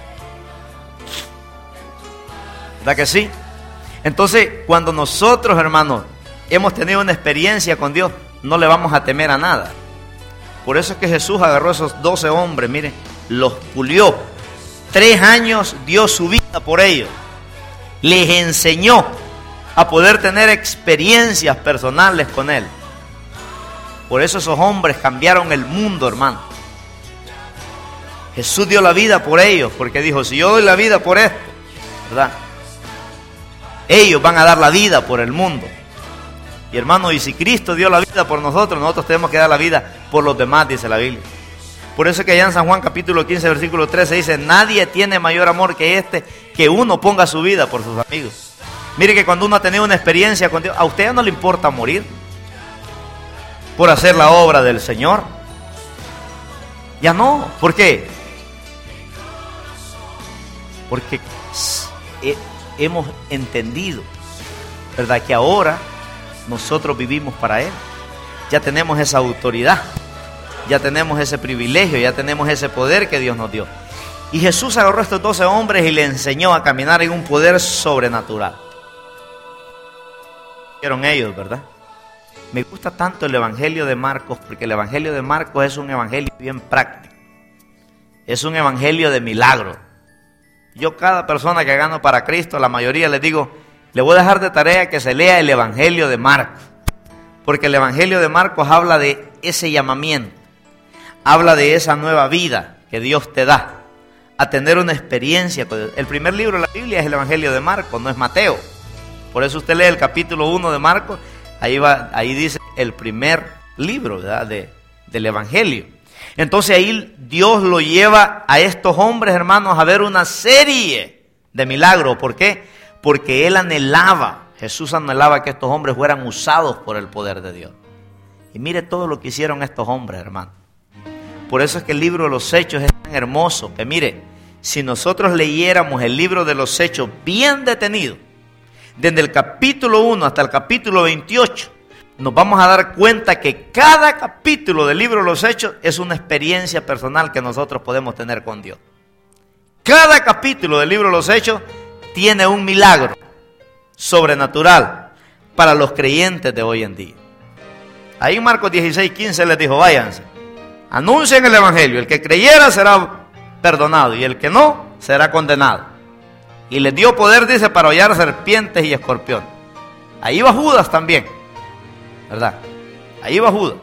[SPEAKER 1] ¿Verdad que sí? Entonces, cuando nosotros, hermanos, hemos tenido una experiencia con Dios, no le vamos a temer a nada. Por eso es que Jesús agarró a esos doce hombres, miren, los pulió. Tres años dio su vida por ellos. Les enseñó a poder tener experiencias personales con Él. Por eso esos hombres cambiaron el mundo, hermano. Jesús dio la vida por ellos, porque dijo, si yo doy la vida por esto, ¿verdad?, ellos van a dar la vida por el mundo. Y hermano, y si Cristo dio la vida por nosotros, nosotros tenemos que dar la vida por los demás, dice la Biblia. Por eso es que allá en San Juan capítulo quince, versículo trece dice, nadie tiene mayor amor que este, que uno ponga su vida por sus amigos. Mire que cuando uno ha tenido una experiencia con Dios, a usted ya no le importa morir por hacer la obra del Señor. Ya no. ¿Por qué? Porque hemos entendido, ¿verdad?, que ahora nosotros vivimos para Él. Ya tenemos esa autoridad, ya tenemos ese privilegio, ya tenemos ese poder que Dios nos dio. Y Jesús agarró a estos doce hombres y le enseñó a caminar en un poder sobrenatural. ¿Vieron ellos, verdad? Me gusta tanto el Evangelio de Marcos, porque el Evangelio de Marcos es un evangelio bien práctico. Es un evangelio de milagro. Yo cada persona que gano para Cristo, la mayoría les digo, le voy a dejar de tarea que se lea el Evangelio de Marcos. Porque el Evangelio de Marcos habla de ese llamamiento. Habla de esa nueva vida que Dios te da. A tener una experiencia. El primer libro de la Biblia es el Evangelio de Marcos, no es Mateo. Por eso usted lee el capítulo uno de Marcos. Ahí, va, ahí dice el primer libro, ¿verdad?, de, del Evangelio. Entonces ahí Dios lo lleva a estos hombres, hermanos, a ver una serie de milagros. ¿Por qué? Porque Él anhelaba, Jesús anhelaba que estos hombres fueran usados por el poder de Dios. Y mire todo lo que hicieron estos hombres, hermano. Por eso es que el libro de los Hechos es tan hermoso, que mire, si nosotros leyéramos el libro de los Hechos bien detenido, desde el capítulo uno hasta el capítulo veintiocho, nos vamos a dar cuenta que cada capítulo del libro de los Hechos es una experiencia personal que nosotros podemos tener con Dios. Cada capítulo del libro de los Hechos tiene un milagro sobrenatural para los creyentes de hoy en día. Ahí en Marcos dieciséis, quince les dijo, váyanse, anuncien el Evangelio, el que creyera será perdonado y el que no será condenado. Y les dio poder, dice, para hollar serpientes y escorpiones. Ahí va Judas también, ¿verdad? Ahí va Judas.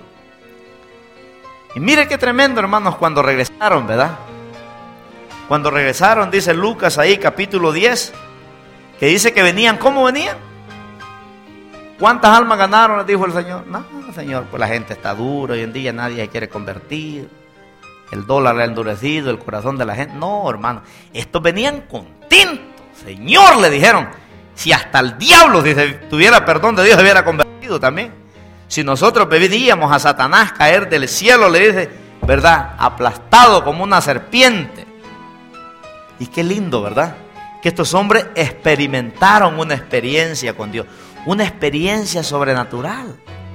[SPEAKER 1] Y mire qué tremendo, hermanos, cuando regresaron, ¿verdad? Cuando regresaron, dice Lucas ahí, capítulo diez, que dice que venían, ¿cómo venían? ¿Cuántas almas ganaron? Les dijo el Señor. No, Señor, pues la gente está dura, hoy en día nadie se quiere convertir. el dólar ha endurecido el corazón de la gente. No, hermano, estos venían contentos. Señor, le dijeron, si hasta el diablo, si se tuviera perdón de Dios, se hubiera convertido también. Si nosotros veíamos a Satanás caer del cielo, le dice, ¿verdad? Aplastado como una serpiente. Y qué lindo, ¿verdad? Que estos hombres experimentaron una experiencia con Dios, una experiencia sobrenatural.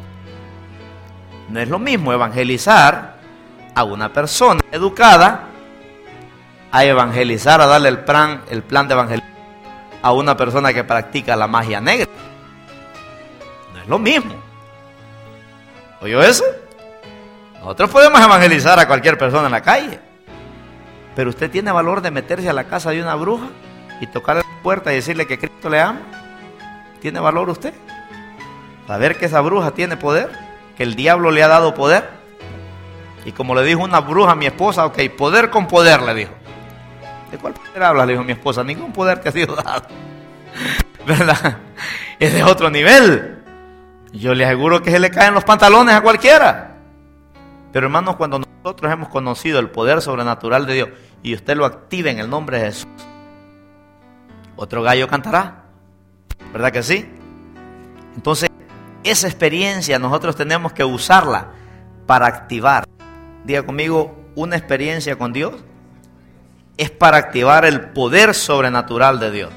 [SPEAKER 1] No es lo mismo evangelizar a una persona educada a evangelizar, a darle el plan, el plan de evangelizar a una persona que practica la magia negra. No es lo mismo. ¿Oyó eso? Nosotros podemos evangelizar a cualquier persona en la calle, pero usted tiene valor de meterse a la casa de una bruja y tocarle la puerta y decirle que Cristo le ama. ¿Tiene valor usted? Saber que esa bruja tiene poder, que el diablo le ha dado poder. Y como le dijo una bruja a mi esposa, ok, poder con poder, le dijo. ¿De cuál poder hablas? Le dijo mi esposa. Ningún poder te ha sido dado, ¿verdad? Es de otro nivel. Yo le aseguro que se le caen los pantalones a cualquiera. Pero hermanos, cuando nosotros hemos conocido el poder sobrenatural de Dios y usted lo activa en el nombre de Jesús, otro gallo cantará, ¿verdad que sí? Entonces, esa experiencia nosotros tenemos que usarla para activar. Diga conmigo, una experiencia con Dios es para activar el poder sobrenatural de Dios.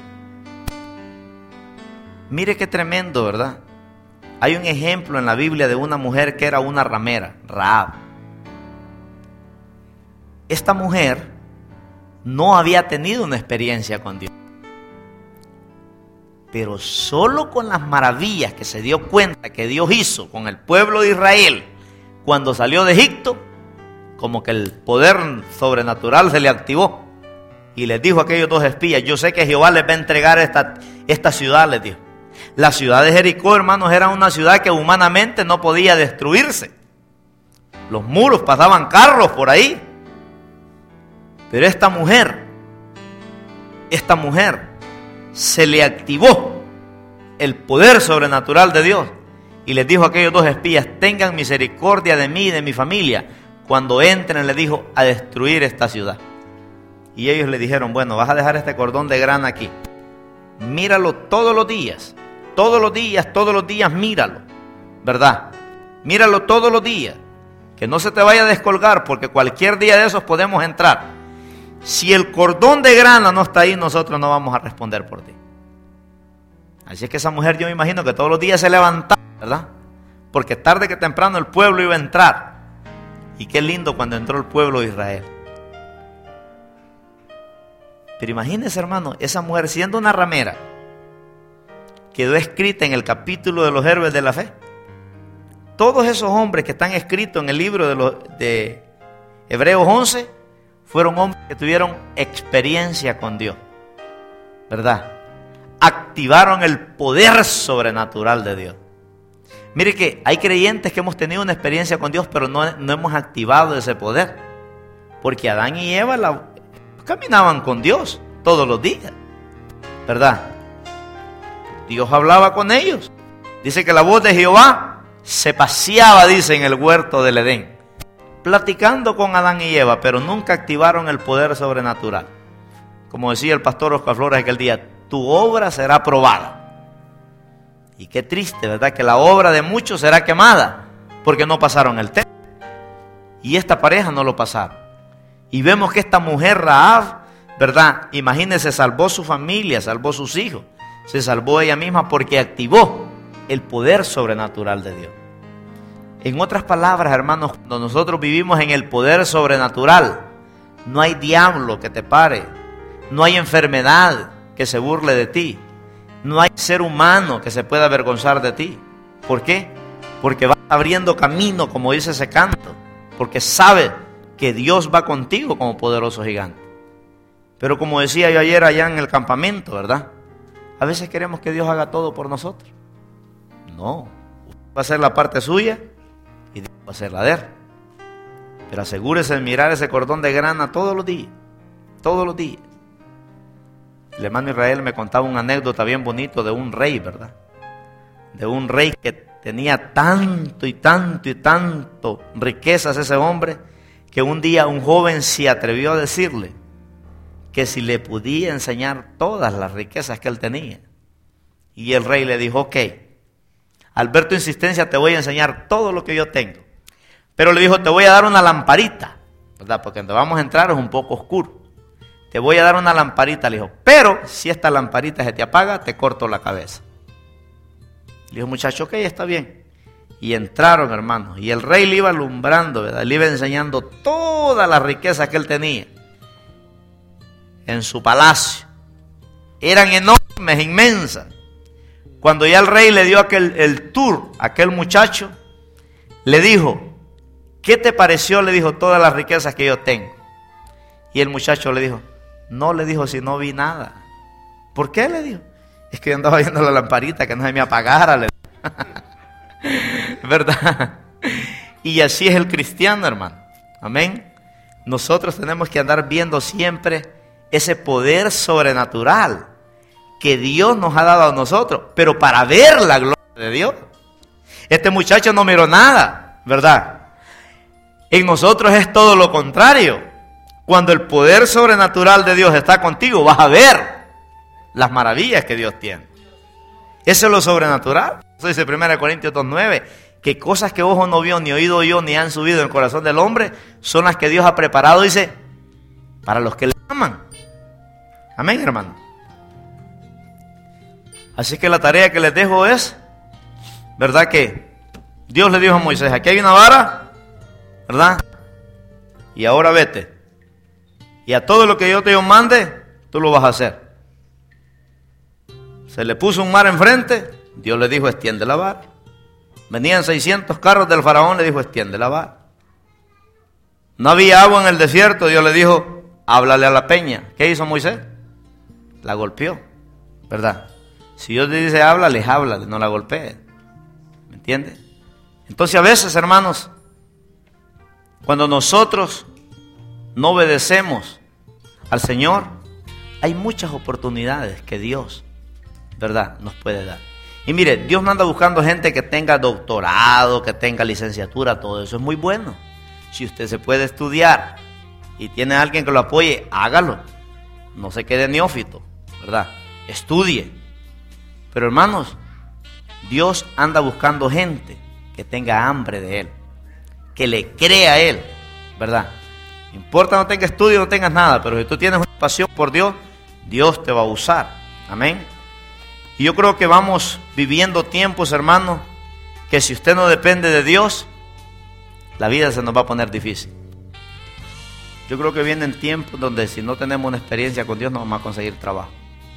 [SPEAKER 1] Mire qué tremendo, ¿verdad? Hay un ejemplo en la Biblia de una mujer que era una ramera, Rahab. Esta mujer no había tenido una experiencia con Dios, pero solo con las maravillas que se dio cuenta que Dios hizo con el pueblo de Israel cuando salió de Egipto, como que el poder sobrenatural se le activó y les dijo a aquellos dos espías, yo sé que Jehová les va a entregar esta, esta ciudad, les dijo. La ciudad de Jericó, hermanos, era una ciudad que humanamente no podía destruirse. Los muros, pasaban carros por ahí. Pero esta mujer, esta mujer, se le activó el poder sobrenatural de Dios y les dijo a aquellos dos espías, tengan misericordia de mí y de mi familia cuando entren, le dijo, a destruir esta ciudad. Y ellos le dijeron, bueno, vas a dejar este cordón de grana aquí, míralo todos los días, todos los días, todos los días míralo, ¿verdad? Míralo todos los días, que no se te vaya a descolgar, porque cualquier día de esos podemos entrar. Si el cordón de grana no está ahí, nosotros no vamos a responder por ti. Así es que esa mujer, yo me imagino que todos los días se levantaba, ¿verdad? Porque tarde que temprano el pueblo iba a entrar. Y qué lindo cuando entró el pueblo de Israel. Pero imagínense, hermano, esa mujer siendo una ramera, quedó escrita en el capítulo de los héroes de la fe. Todos esos hombres que están escritos en el libro de, los, de Hebreos once, fueron hombres que tuvieron experiencia con Dios, ¿verdad? Activaron el poder sobrenatural de Dios. Mire que hay creyentes que hemos tenido una experiencia con Dios, pero no, no hemos activado ese poder. Porque Adán y Eva la, caminaban con Dios todos los días, ¿verdad? Dios hablaba con ellos. Dice que la voz de Jehová se paseaba, dice, en el huerto del Edén, platicando con Adán y Eva, pero nunca activaron el poder sobrenatural. Como decía el pastor Oscar Flores aquel día, tu obra será probada. Y qué triste, ¿verdad? Que la obra de muchos será quemada, porque no pasaron el test. Y esta pareja no lo pasaron. Y vemos que esta mujer Rahab, ¿verdad? Imagínense, salvó su familia, salvó sus hijos, se salvó ella misma porque activó el poder sobrenatural de Dios. En otras palabras, hermanos, cuando nosotros vivimos en el poder sobrenatural, no hay diablo que te pare, no hay enfermedad que se burle de ti, no hay ser humano que se pueda avergonzar de ti. ¿Por qué? Porque vas abriendo camino, como dice ese canto, porque sabe que Dios va contigo como poderoso gigante. Pero como decía yo ayer allá en el campamento, ¿verdad? A veces queremos que Dios haga todo por nosotros. No, usted va a hacer la parte suya y Dios va a hacer la de él. Pero asegúrese de mirar ese cordón de grana todos los días, todos los días. El hermano Israel me contaba una anécdota bien bonito de un rey, ¿verdad? De un rey que tenía tanto y tanto y tanto riquezas ese hombre, que un día un joven se atrevió a decirle que si le podía enseñar todas las riquezas que él tenía. Y el rey le dijo, ok, al ver tu insistencia te voy a enseñar todo lo que yo tengo. Pero le dijo, te voy a dar una lamparita, ¿verdad? Porque donde vamos a entrar es un poco oscuro. Te voy a dar una lamparita, le dijo, pero si esta lamparita se te apaga, te corto la cabeza. Le dijo, muchacho, ok, está bien. Y entraron, hermanos, y el rey le iba alumbrando, ¿verdad? Le iba enseñando todas las riquezas que él tenía en su palacio. Eran enormes, inmensas. Cuando ya el rey le dio aquel, el tour a aquel muchacho, le dijo, ¿qué te pareció? Le dijo, todas las riquezas que yo tengo. Y el muchacho le dijo, no, le dijo, si no vi nada. ¿Por qué? Le dijo, es que yo andaba viendo la lamparita, que no se me apagara. Le ¿verdad? Y así es el cristiano, hermano. Amén. Nosotros tenemos que andar viendo siempre ese poder sobrenatural que Dios nos ha dado a nosotros, pero para ver la gloria de Dios. Este muchacho no miró nada, ¿verdad? En nosotros es todo lo contrario. Cuando el poder sobrenatural de Dios está contigo, vas a ver las maravillas que Dios tiene. Eso es lo sobrenatural. Eso dice primera Corintios dos nueve, que cosas que ojo no vio, ni oído yo, ni han subido en el corazón del hombre, son las que Dios ha preparado, dice, para los que le aman. Amén, hermano. Así que la tarea que les dejo es, ¿verdad? Que Dios le dijo a Moisés, aquí hay una vara, ¿verdad? Y ahora vete. Y a todo lo que yo te mande, tú lo vas a hacer. Se le puso un mar enfrente, Dios le dijo, extiende la vara. Venían seiscientos carros del faraón, le dijo, extiende la vara. No había agua en el desierto, Dios le dijo, háblale a la peña. ¿Qué hizo Moisés? La golpeó, ¿verdad? Si Dios te dice háblale, háblale, no la golpee. ¿Me entiende? Entonces a veces, hermanos, cuando nosotros no obedecemos al Señor, hay muchas oportunidades que Dios, ¿verdad?, nos puede dar. Y mire, Dios no anda buscando gente que tenga doctorado, que tenga licenciatura, todo eso es muy bueno. Si usted se puede estudiar y tiene a alguien que lo apoye, hágalo. No se quede neófito, ¿verdad? Estudie. Pero hermanos, Dios anda buscando gente que tenga hambre de Él, que le crea a Él, ¿verdad? No importa no tengas estudio, no tengas nada, pero si tú tienes una pasión por Dios, Dios te va a usar. Amén. Y yo creo que vamos viviendo tiempos, hermanos, que si usted no depende de Dios, la vida se nos va a poner difícil. Yo creo que vienen tiempos donde si no tenemos una experiencia con Dios, no vamos a conseguir trabajo.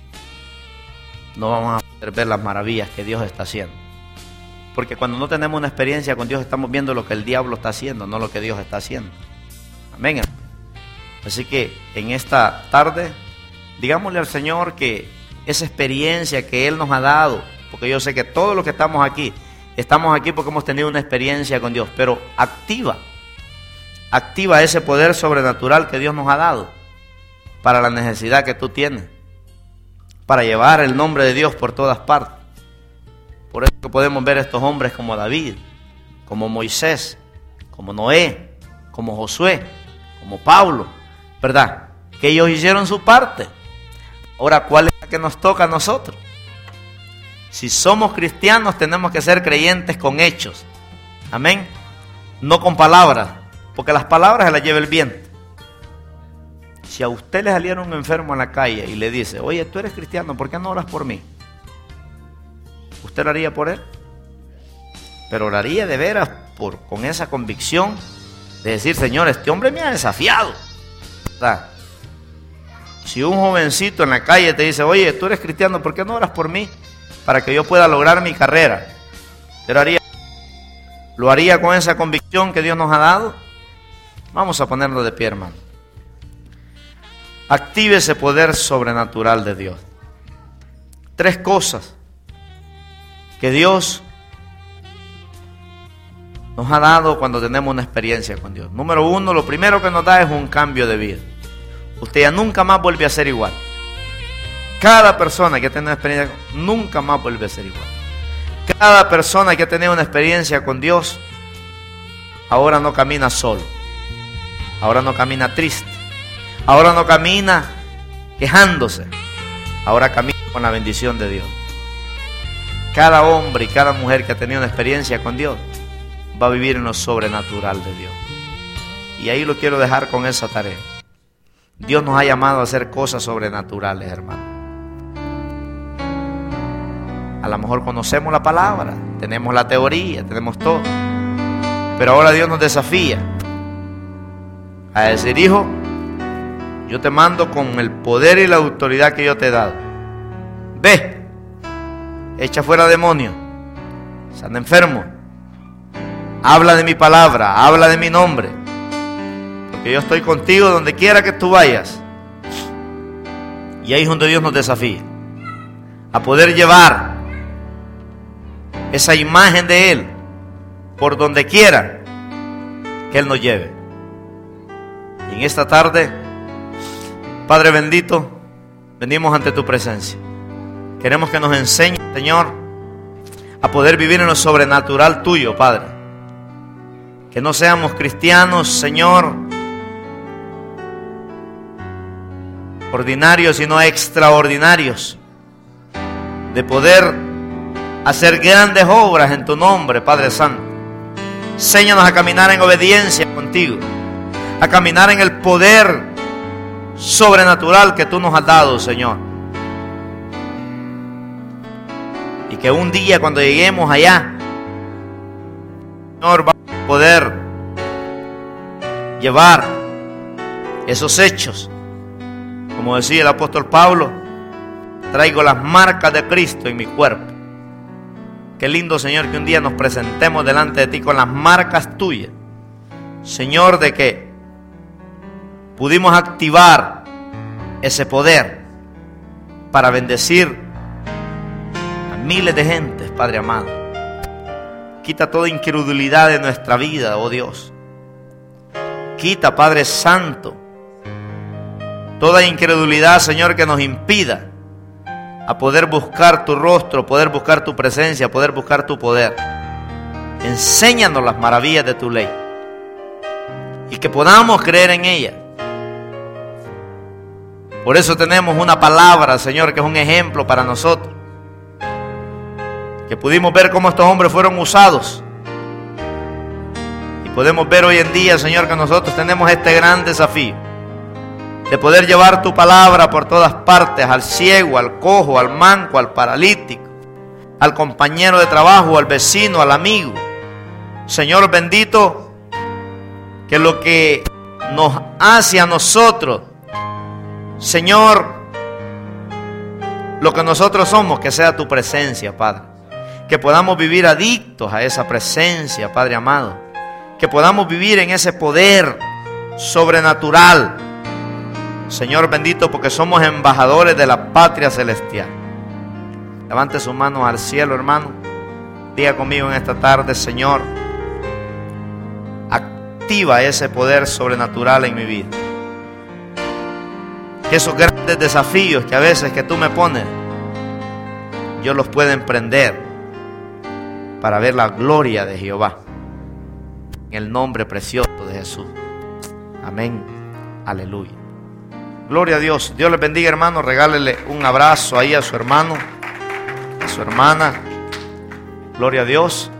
[SPEAKER 1] No vamos a poder ver las maravillas que Dios está haciendo. Porque cuando no tenemos una experiencia con Dios, estamos viendo lo que el diablo está haciendo, no lo que Dios está haciendo. Amén. Así que en esta tarde, digámosle al Señor que esa experiencia que Él nos ha dado, porque yo sé que todos los que estamos aquí, estamos aquí porque hemos tenido una experiencia con Dios, pero activa, activa ese poder sobrenatural que Dios nos ha dado para la necesidad que tú tienes, para llevar el nombre de Dios por todas partes. Por eso que podemos ver estos hombres como David, como Moisés, como Noé, como Josué, como Pablo, ¿verdad? Que ellos hicieron su parte. Ahora, ¿cuál es la que nos toca a nosotros? Si somos cristianos, tenemos que ser creyentes con hechos. Amén. No con palabras, porque las palabras se las lleva el viento. Si a usted le saliera un enfermo en la calle y le dice, oye, tú eres cristiano, ¿por qué no oras por mí? ¿Usted lo haría por él? Pero oraría de veras por, con esa convicción de decir, Señor, este hombre me ha desafiado, ¿verdad? Si un jovencito en la calle te dice, oye, tú eres cristiano, ¿por qué no oras por mí? Para que yo pueda lograr mi carrera. ¿Lo haría, lo haría con esa convicción que Dios nos ha dado? Vamos a ponerlo de pie, hermano. Active ese poder sobrenatural de Dios. Tres cosas que Dios nos ha dado cuando tenemos una experiencia con Dios. Número uno, lo primero que nos da es un cambio de vida. Usted ya nunca más vuelve a ser igual. Cada persona que ha tenido una experiencia nunca más vuelve a ser igual. Cada persona que ha tenido una experiencia con Dios ahora no camina solo. Ahora no camina triste. Ahora no camina quejándose. Ahora camina con la bendición de Dios. Cada hombre y cada mujer que ha tenido una experiencia con Dios va a vivir en lo sobrenatural de Dios. Y ahí lo quiero dejar con esa tarea. Dios nos ha llamado a hacer cosas sobrenaturales, hermano. A lo mejor conocemos la palabra, tenemos la teoría, tenemos todo. Pero ahora Dios nos desafía a decir: hijo, yo te mando con el poder y la autoridad que yo te he dado. Ve, echa fuera demonios, sana enfermo, habla de mi palabra, habla de mi nombre, porque yo estoy contigo donde quiera que tú vayas. Y ahí es donde Dios nos desafía a poder llevar esa imagen de Él por donde quiera que Él nos lleve. Y en esta tarde, Padre bendito, venimos ante tu presencia. Queremos que nos enseñes, Señor, a poder vivir en lo sobrenatural tuyo, Padre. Que no seamos cristianos, Señor, ordinarios, sino extraordinarios, de poder hacer grandes obras en tu nombre, Padre Santo. Enséñanos a caminar en obediencia contigo, a caminar en el poder sobrenatural que tú nos has dado, Señor. Y que un día, cuando lleguemos allá, Señor, vamos a poder llevar esos hechos. Como decía el apóstol Pablo: traigo las marcas de Cristo en mi cuerpo. Qué lindo, Señor, que un día nos presentemos delante de ti con las marcas tuyas, Señor, de que pudimos activar ese poder para bendecir a miles de gentes, Padre amado. Quita toda incredulidad de nuestra vida, oh Dios. Quita, Padre Santo, toda incredulidad, Señor, que nos impida a poder buscar tu rostro, poder buscar tu presencia, poder buscar tu poder. Enséñanos las maravillas de tu ley y que podamos creer en ella. Por eso tenemos una palabra, Señor, que es un ejemplo para nosotros, que pudimos ver cómo estos hombres fueron usados, y podemos ver hoy en día, Señor, que nosotros tenemos este gran desafío de poder llevar tu palabra por todas partes, al ciego, al cojo, al manco, al paralítico, al compañero de trabajo, al vecino, al amigo. Señor bendito, que lo que nos hace a nosotros, Señor, lo que nosotros somos, que sea tu presencia, Padre. Que podamos vivir adictos a esa presencia, Padre amado. Que podamos vivir en ese poder sobrenatural, Señor bendito, porque somos embajadores de la patria celestial. Levante sus manos al cielo, hermano. Diga conmigo en esta tarde: Señor, activa ese poder sobrenatural en mi vida. Que esos grandes desafíos que a veces que tú me pones, yo los pueda emprender para ver la gloria de Jehová. En el nombre precioso de Jesús. Amén. Aleluya. Gloria a Dios. Dios les bendiga, hermano. Regálele un abrazo ahí a su hermano, a su hermana. Gloria a Dios.